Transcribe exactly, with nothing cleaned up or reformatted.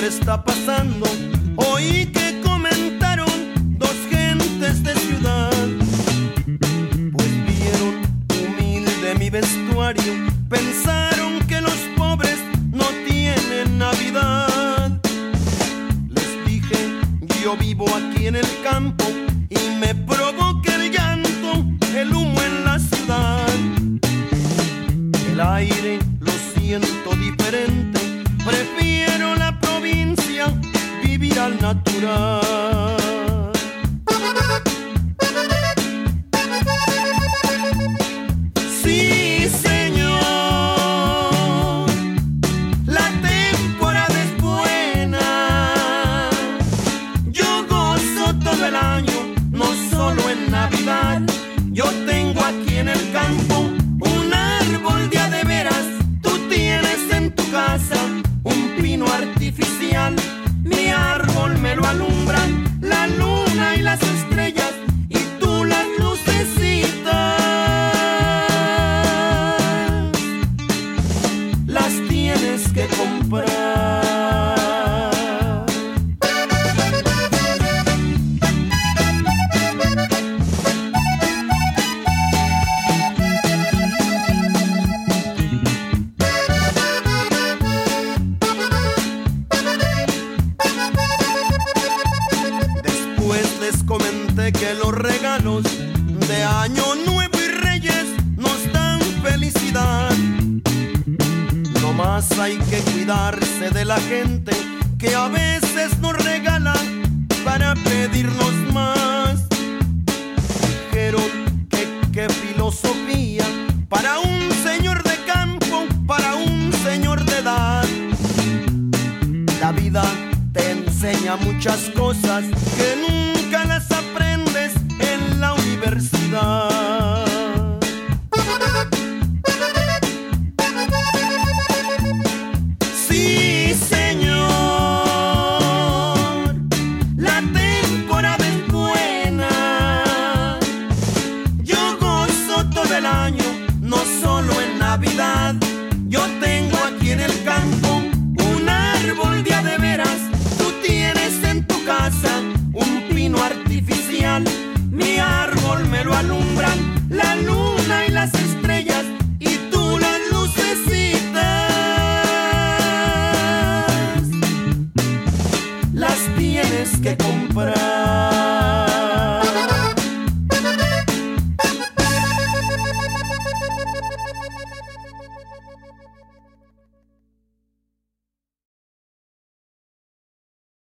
siempre está pasando. Oí que comentaron dos gentes de ciudad, pues vieron humilde mi vestuario, pensaron que los pobres no tienen Navidad. Les dije, yo vivo aquí en el campo y me provoca el llanto, el humo en la ciudad. El aire lo siento diferente, prefiero la provincia, vivir al natural. Sí, señor, la temporada es buena. Yo gozo todo el año, no solo en Navidad. Yo tengo aquí en el campo un árbol de a de veras. Tú tienes en tu casa un pino artificial. Mi árbol me lo alumbran la luna y las estrellas, y tú las lucecitas las tienes que comprar. Les comenté que los regalos de Año Nuevo y Reyes nos dan felicidad. No más hay que cuidarse de la gente que a veces nos regala para pedirnos más. Dijeron que qué filosofía para un señor de campo, para un señor de edad. La vida te enseña muchas cosas que nunca las aprendes en la universidad. Sí, señor, la temporada es buena. Yo gozo todo el año, no solo en Navidad. Yo tengo aquí en el campo un árbol de a de veras. Tú tienes en tu casa un pino artificial. Mi árbol me lo alumbran la luna y las estrellas, y tú las lucecitas las tienes que comprar.